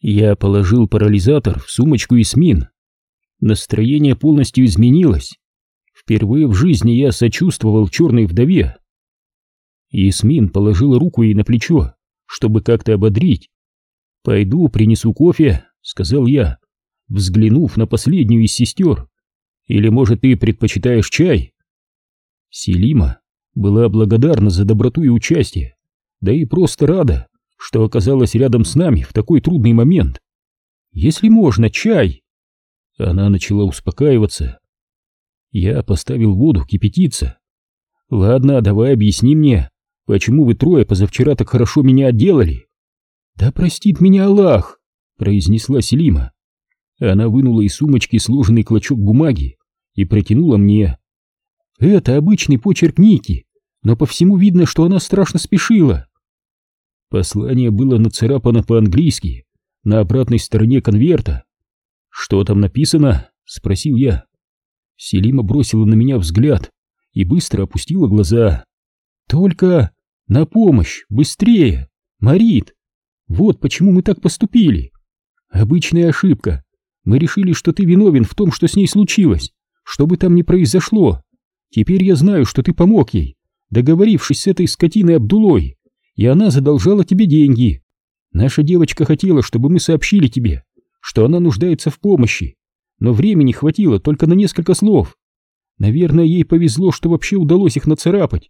Я положил парализатор в сумочку Ясмин. Настроение полностью изменилось. Впервые в жизни я сочувствовал черной вдове. Ясмин положила руку ей на плечо, чтобы как-то ободрить. «Пойду принесу кофе», — сказал я, взглянув на последнюю из сестер. «Или, может, ты предпочитаешь чай?» Селима была благодарна за доброту и участие, да и просто рада, что оказалась рядом с нами в такой трудный момент. «Если можно, чай!» Она начала успокаиваться. Я поставил воду кипятиться. «Ладно, давай объясни мне, почему вы трое позавчера так хорошо меня отделали?» «Да простит меня Аллах!» — произнесла Селима. Она вынула из сумочки сложенный клочок бумаги и протянула мне. «Это обычный почерк Ники, но по всему видно, что она страшно спешила». Послание было нацарапано по-английски на обратной стороне конверта. «Что там написано?» — спросил я. Селима бросила на меня взгляд и быстро опустила глаза. «Только на помощь, быстрее, Марит! Вот почему мы так поступили. Обычная ошибка. Мы решили, что ты виновен в том, что с ней случилось, что бы там ни произошло. Теперь я знаю, что ты помог ей, договорившись с этой скотиной Абдулой, и она задолжала тебе деньги. Наша девочка хотела, чтобы мы сообщили тебе, что она нуждается в помощи, но времени хватило только на несколько слов. Наверное, ей повезло, что вообще удалось их нацарапать».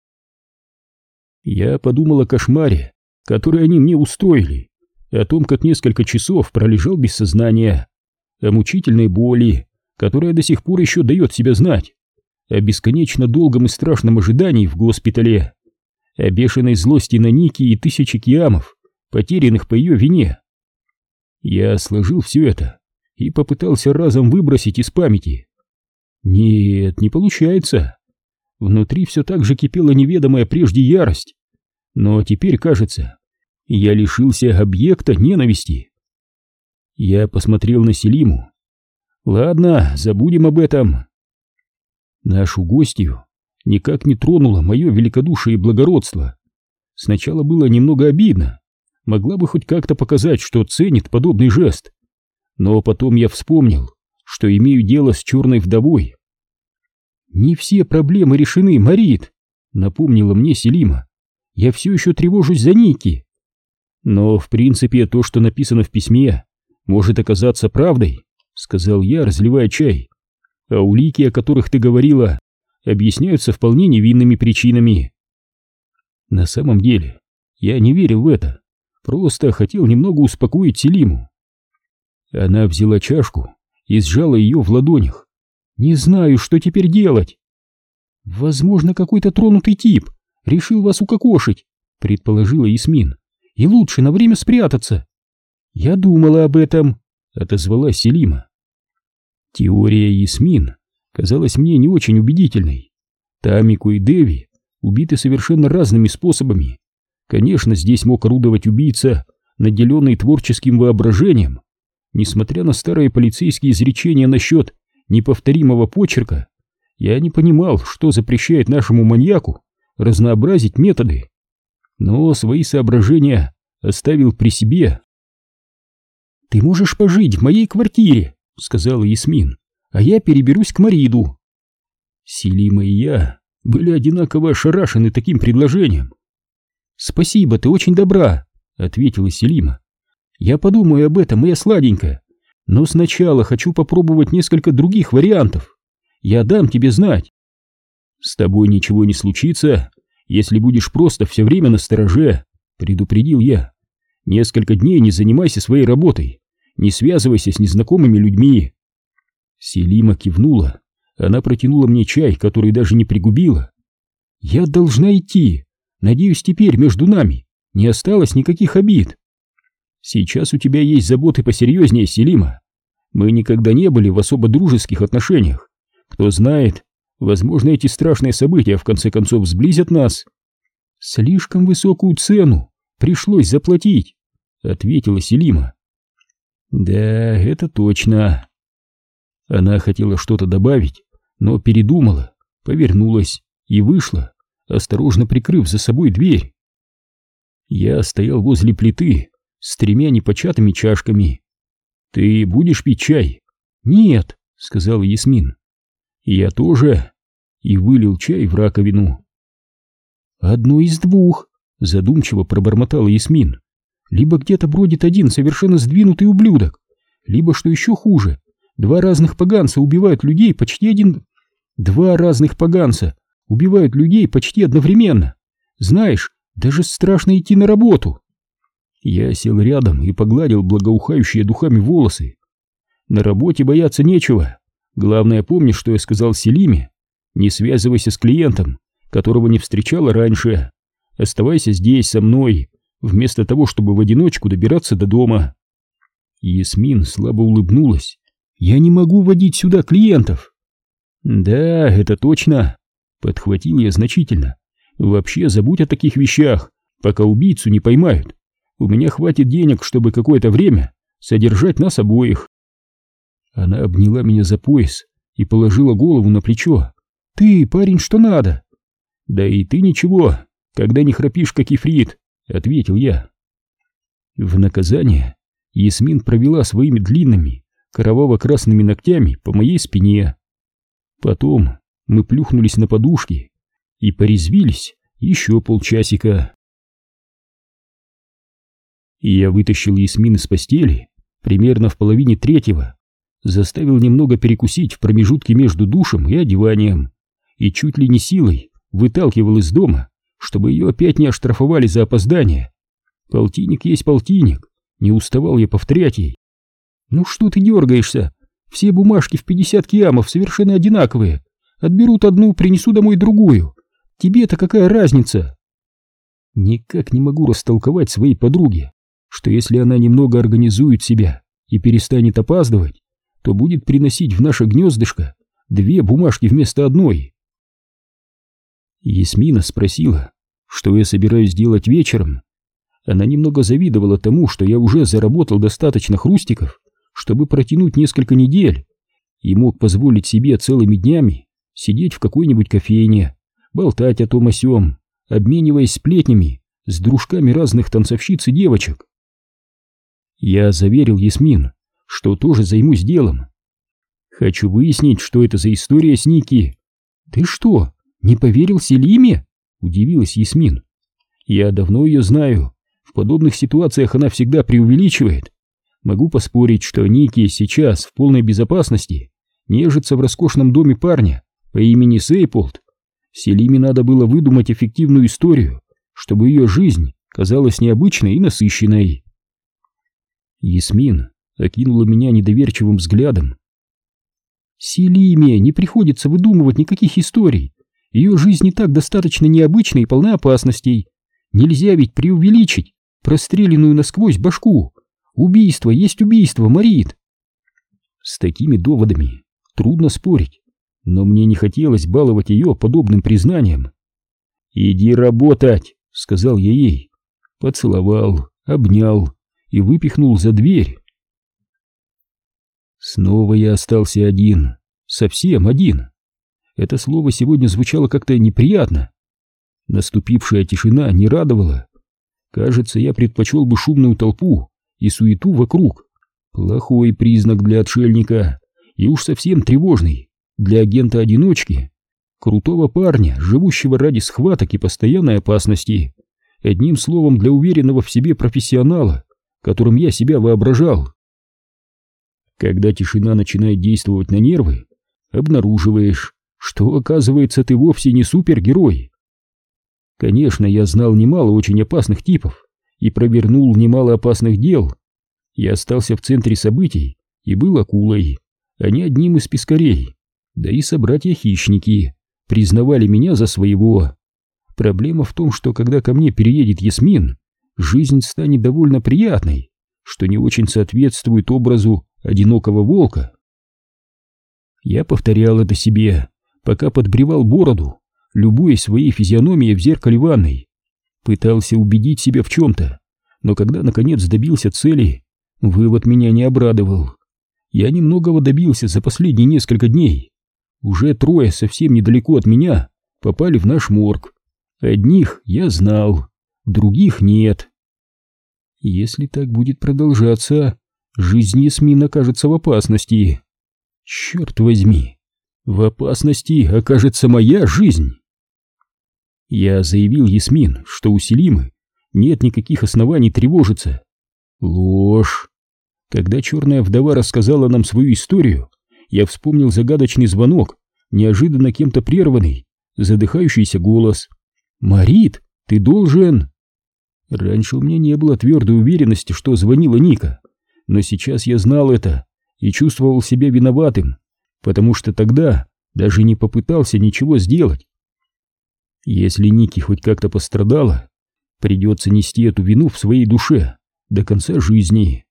Я подумал о кошмаре, который они мне устроили, о том, как несколько часов пролежал без сознания, о мучительной боли, которая до сих пор еще дает себя знать, о бесконечно долгом и страшном ожидании в госпитале, о бешеной злости на Ники и тысячи киамов, потерянных по ее вине. Я сложил все это и попытался разом выбросить из памяти. Нет, не получается. Внутри все так же кипела неведомая прежде ярость, но теперь, кажется, я лишился объекта ненависти. Я посмотрел на Селиму. «Ладно, забудем об этом». Нашу гостью никак не тронуло мое великодушие и благородство. Сначала было немного обидно, могла бы хоть как-то показать, что ценит подобный жест. Но потом я вспомнил, что имею дело с черной вдовой. «Не все проблемы решены, Марит», — напомнила мне Селима. «Я все еще тревожусь за Ники». «Но, в принципе, то, что написано в письме, может оказаться правдой», — сказал я, разливая чай. «А улики, о которых ты говорила, объясняются вполне невинными причинами». На самом деле, я не верил в это, просто хотел немного успокоить Селиму. Она взяла чашку и сжала ее в ладонях. «Не знаю, что теперь делать». «Возможно, какой-то тронутый тип решил вас укокошить», — предположила Ясмин. «И лучше на время спрятаться». «Я думала об этом», — отозвалась Селима. Теория Ясмин казалась мне не очень убедительной. Тамику и Деви убиты совершенно разными способами. Конечно, здесь мог орудовать убийца, наделенный творческим воображением. Несмотря на старые полицейские изречения насчет неповторимого почерка, я не понимал, что запрещает нашему маньяку разнообразить методы. Но свои соображения оставил при себе. «Ты можешь пожить в моей квартире», — сказала Ясмин, «а я переберусь к Мариду». Селима и я были одинаково ошарашены таким предложением. «Спасибо, ты очень добра», — ответила Селима. «Я подумаю об этом, моя сладенькая, но сначала хочу попробовать несколько других вариантов. Я дам тебе знать». «С тобой ничего не случится, если будешь просто все время настороже», — предупредил я. «Несколько дней не занимайся своей работой, не связывайся с незнакомыми людьми». Селима кивнула. Она протянула мне чай, который даже не пригубила. «Я должна идти. Надеюсь, теперь между нами не осталось никаких обид». «Сейчас у тебя есть заботы посерьезнее, Селима. Мы никогда не были в особо дружеских отношениях. Кто знает, возможно, эти страшные события в конце концов сблизят нас». «Слишком высокую цену пришлось заплатить», — ответила Селима. «Да, это точно». Она хотела что-то добавить, но передумала, повернулась и вышла, осторожно прикрыв за собой дверь. Я стоял возле плиты, с 3 непочатыми чашками. «Ты будешь пить чай?» «Нет», — сказала Ясмин. «Я тоже», и вылил чай в раковину. «Одно из двух», — задумчиво пробормотала Ясмин. «Либо где-то бродит один совершенно сдвинутый ублюдок, либо, что еще хуже, два разных поганца убивают людей почти одновременно. Знаешь, даже страшно идти на работу». Я сел рядом и погладил благоухающие духами волосы. «На работе бояться нечего. Главное, помни, что я сказал Селиме. Не связывайся с клиентом, которого не встречала раньше. Оставайся здесь со мной, вместо того, чтобы в одиночку добираться до дома». Ясмин слабо улыбнулась. «Я не могу водить сюда клиентов». «Да, это точно», — подхватил я значительно. «Вообще забудь о таких вещах, пока убийцу не поймают. У меня хватит денег, чтобы какое-то время содержать нас обоих». Она обняла меня за пояс и положила голову на плечо. «Ты, парень, что надо?» «Да и ты ничего, когда не храпишь, как ифрит», — ответил я. В наказание Ясмин провела своими длинными кроваво-красными ногтями по моей спине. Потом мы плюхнулись на подушки и порезвились еще полчасика. Я вытащил Ясмин из постели примерно в половине третьего, заставил немного перекусить в промежутке между душем и одеванием и чуть ли не силой выталкивал из дома, чтобы ее опять не оштрафовали за опоздание. Полтинник есть полтинник, не уставал я повторять ей. «Ну что ты дергаешься? Все бумажки в 50 киамов совершенно одинаковые. Отберут одну, принесу домой другую. Тебе-то какая разница?» Никак не могу растолковать своей подруге, что если она немного организует себя и перестанет опаздывать, то будет приносить в наше гнездышко 2 бумажки вместо одной. Ясмина спросила, что я собираюсь делать вечером. Она немного завидовала тому, что я уже заработал достаточно хрустиков, чтобы протянуть несколько недель, и мог позволить себе целыми днями сидеть в какой-нибудь кофейне, болтать о том о сём, обмениваясь сплетнями с дружками разных танцовщиц и девочек. Я заверил Ясмин, что тоже займусь делом. Хочу выяснить, что это за история с Ники. «Ты что, не поверил Селиме?» — удивилась Ясмин. «Я давно ее знаю. В подобных ситуациях она всегда преувеличивает. Могу поспорить, что Ники сейчас в полной безопасности нежится в роскошном доме парня по имени Сейполд. Селиме надо было выдумать эффективную историю, чтобы ее жизнь казалась необычной и насыщенной». Ясмин окинула меня недоверчивым взглядом. «Селиме не приходится выдумывать никаких историй. Ее жизнь и так достаточно необычна и полна опасностей. Нельзя ведь преувеличить простреленную насквозь башку. Убийство есть убийство, Марит». С такими доводами трудно спорить, но мне не хотелось баловать ее подобным признанием. «Иди работать», — сказал я ей. Поцеловал, обнял и выпихнул за дверь. Снова я остался один, совсем один. Это слово сегодня звучало как-то неприятно. Наступившая тишина не радовала. Кажется, я предпочел бы шумную толпу и суету вокруг. Плохой признак для отшельника и уж совсем тревожный для агента-одиночки, крутого парня, живущего ради схваток и постоянной опасности. Одним словом, для уверенного в себе профессионала, которым я себя воображал. Когда тишина начинает действовать на нервы, обнаруживаешь, что, оказывается, ты вовсе не супергерой. Конечно, я знал немало очень опасных типов и провернул немало опасных дел. Я остался в центре событий и был акулой, а не одним из пескарей. Да и собратья-хищники признавали меня за своего. Проблема в том, что когда ко мне переедет Ясмин, жизнь станет довольно приятной, что не очень соответствует образу одинокого волка. Я повторял это себе, пока подбривал бороду, любуясь своей физиономией в зеркале ванной. Пытался убедить себя в чем-то, но когда наконец добился цели, вывод меня не обрадовал. Я немногого добился за последние несколько дней. Уже 3 совсем недалеко от меня попали в наш морг. Одних я знал, других нет. Если так будет продолжаться, жизнь Ясмин окажется в опасности. Черт возьми, в опасности окажется моя жизнь. Я заявил Ясмин, что у Селимы нет никаких оснований тревожиться. Ложь. Когда черная вдова рассказала нам свою историю, я вспомнил загадочный звонок, неожиданно кем-то прерванный, задыхающийся голос. «Марит, ты должен...» Раньше у меня не было твердой уверенности, что звонила Ника, но сейчас я знал это и чувствовал себя виноватым, потому что тогда даже не попытался ничего сделать. Если Ники хоть как-то пострадала, придется нести эту вину в своей душе до конца жизни.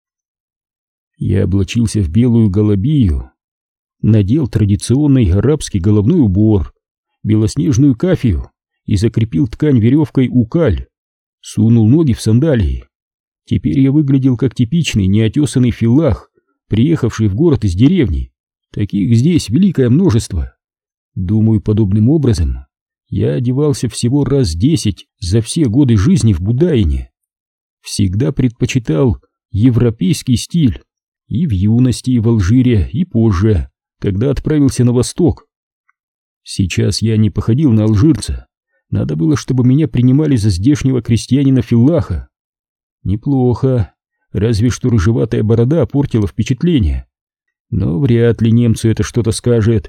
Я облачился в белую галабию, надел традиционный арабский головной убор, белоснежную кафию и закрепил ткань веревкой у каль, сунул ноги в сандалии. Теперь я выглядел как типичный неотесанный филлах, приехавший в город из деревни. Таких здесь великое множество. Думаю, подобным образом я одевался всего раз 10 за все годы жизни в Будаине. Всегда предпочитал европейский стиль и в юности, и в Алжире, и позже, когда отправился на восток. Сейчас я не походил на алжирца. Надо было, чтобы меня принимали за здешнего крестьянина-филлаха. Неплохо, разве что рыжеватая борода портила впечатление. Но вряд ли немцу это что-то скажет.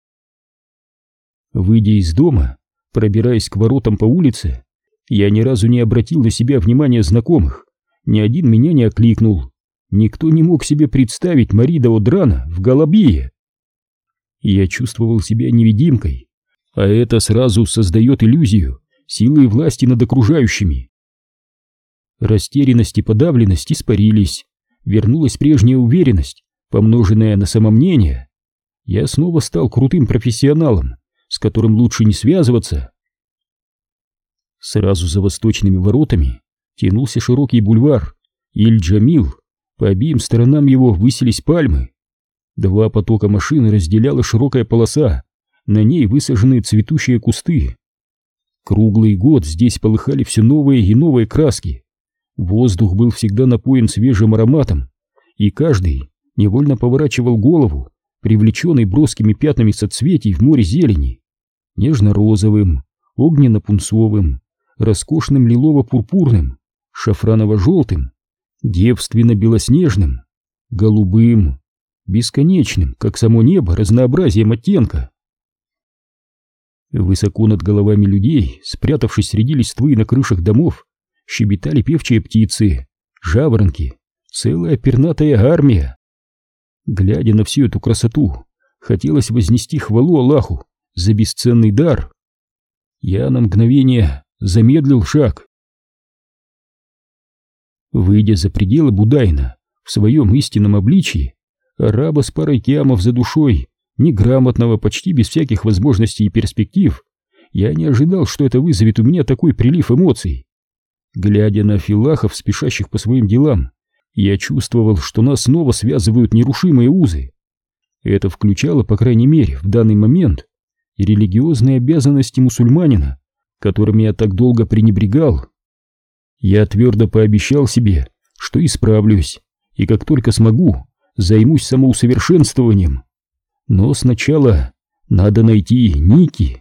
Выйдя из дома, пробираясь к воротам по улице, я ни разу не обратил на себя внимания знакомых, ни один меня не окликнул. Никто не мог себе представить Марида Одрана в Галабие. Я чувствовал себя невидимкой, а это сразу создает иллюзию силы и власти над окружающими. Растерянность и подавленность испарились, вернулась прежняя уверенность, помноженная на самомнение. Я снова стал крутым профессионалом, с которым лучше не связываться. Сразу за восточными воротами тянулся широкий бульвар Иль-Джамил, по обеим сторонам его высились пальмы. Два потока машин разделяла широкая полоса, на ней высажены цветущие кусты. Круглый год здесь полыхали все новые и новые краски. Воздух был всегда напоен свежим ароматом, и каждый невольно поворачивал голову, привлеченный броскими пятнами соцветий в море зелени, нежно-розовым, огненно-пунцовым, роскошным лилово-пурпурным, шафраново-желтым, девственно-белоснежным, голубым, бесконечным, как само небо, разнообразием оттенка. Высоко над головами людей, спрятавшись среди листвы на крышах домов, щебетали певчие птицы, жаворонки, целая пернатая армия. Глядя на всю эту красоту, хотелось вознести хвалу Аллаху за бесценный дар. Я на мгновение замедлил шаг. Выйдя за пределы Будаина в своем истинном обличии, араба с парой киамов за душой, неграмотного, почти без всяких возможностей и перспектив, я не ожидал, что это вызовет у меня такой прилив эмоций. Глядя на филлахов, спешащих по своим делам, я чувствовал, что нас снова связывают нерушимые узы. Это включало, по крайней мере, в данный момент и религиозные обязанности мусульманина, которыми я так долго пренебрегал. Я твердо пообещал себе, что исправлюсь, и как только смогу, займусь самоусовершенствованием. Но сначала надо найти Ники.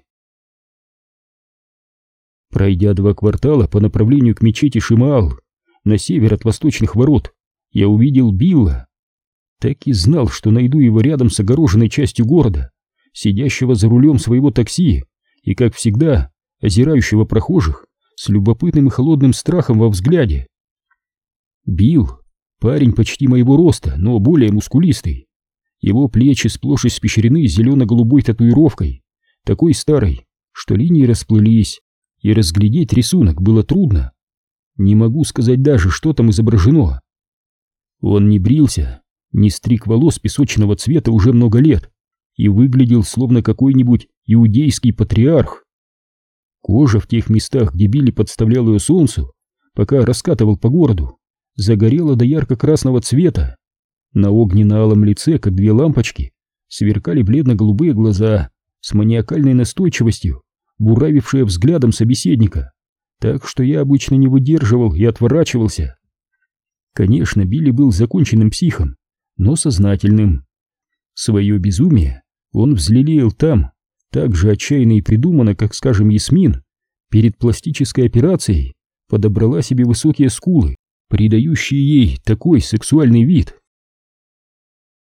Пройдя 2 квартала по направлению к мечети Шимаал, на север от восточных ворот, я увидел Билла. Так и знал, что найду его рядом с огороженной частью города, сидящего за рулем своего такси и, как всегда, озирающего прохожих с любопытным и холодным страхом во взгляде. Билл — парень почти моего роста, но более мускулистый. Его плечи сплошь испещрены зелено-голубой татуировкой, такой старой, что линии расплылись, и разглядеть рисунок было трудно. Не могу сказать даже, что там изображено. Он не брился, не стриг волос песочного цвета уже много лет и выглядел словно какой-нибудь иудейский патриарх. Кожа в тех местах, где Билли подставлял ее солнцу, пока раскатывал по городу, загорела до ярко-красного цвета. На огненно-алом лице, как 2 лампочки, сверкали бледно-голубые глаза с маниакальной настойчивостью, буравившие взглядом собеседника, так что я обычно не выдерживал и отворачивался. Конечно, Билли был законченным психом, но сознательным. Свое безумие он взлелеял там, так же отчаянно и придуманно, как, скажем, Ясмин перед пластической операцией подобрала себе высокие скулы, придающие ей такой сексуальный вид.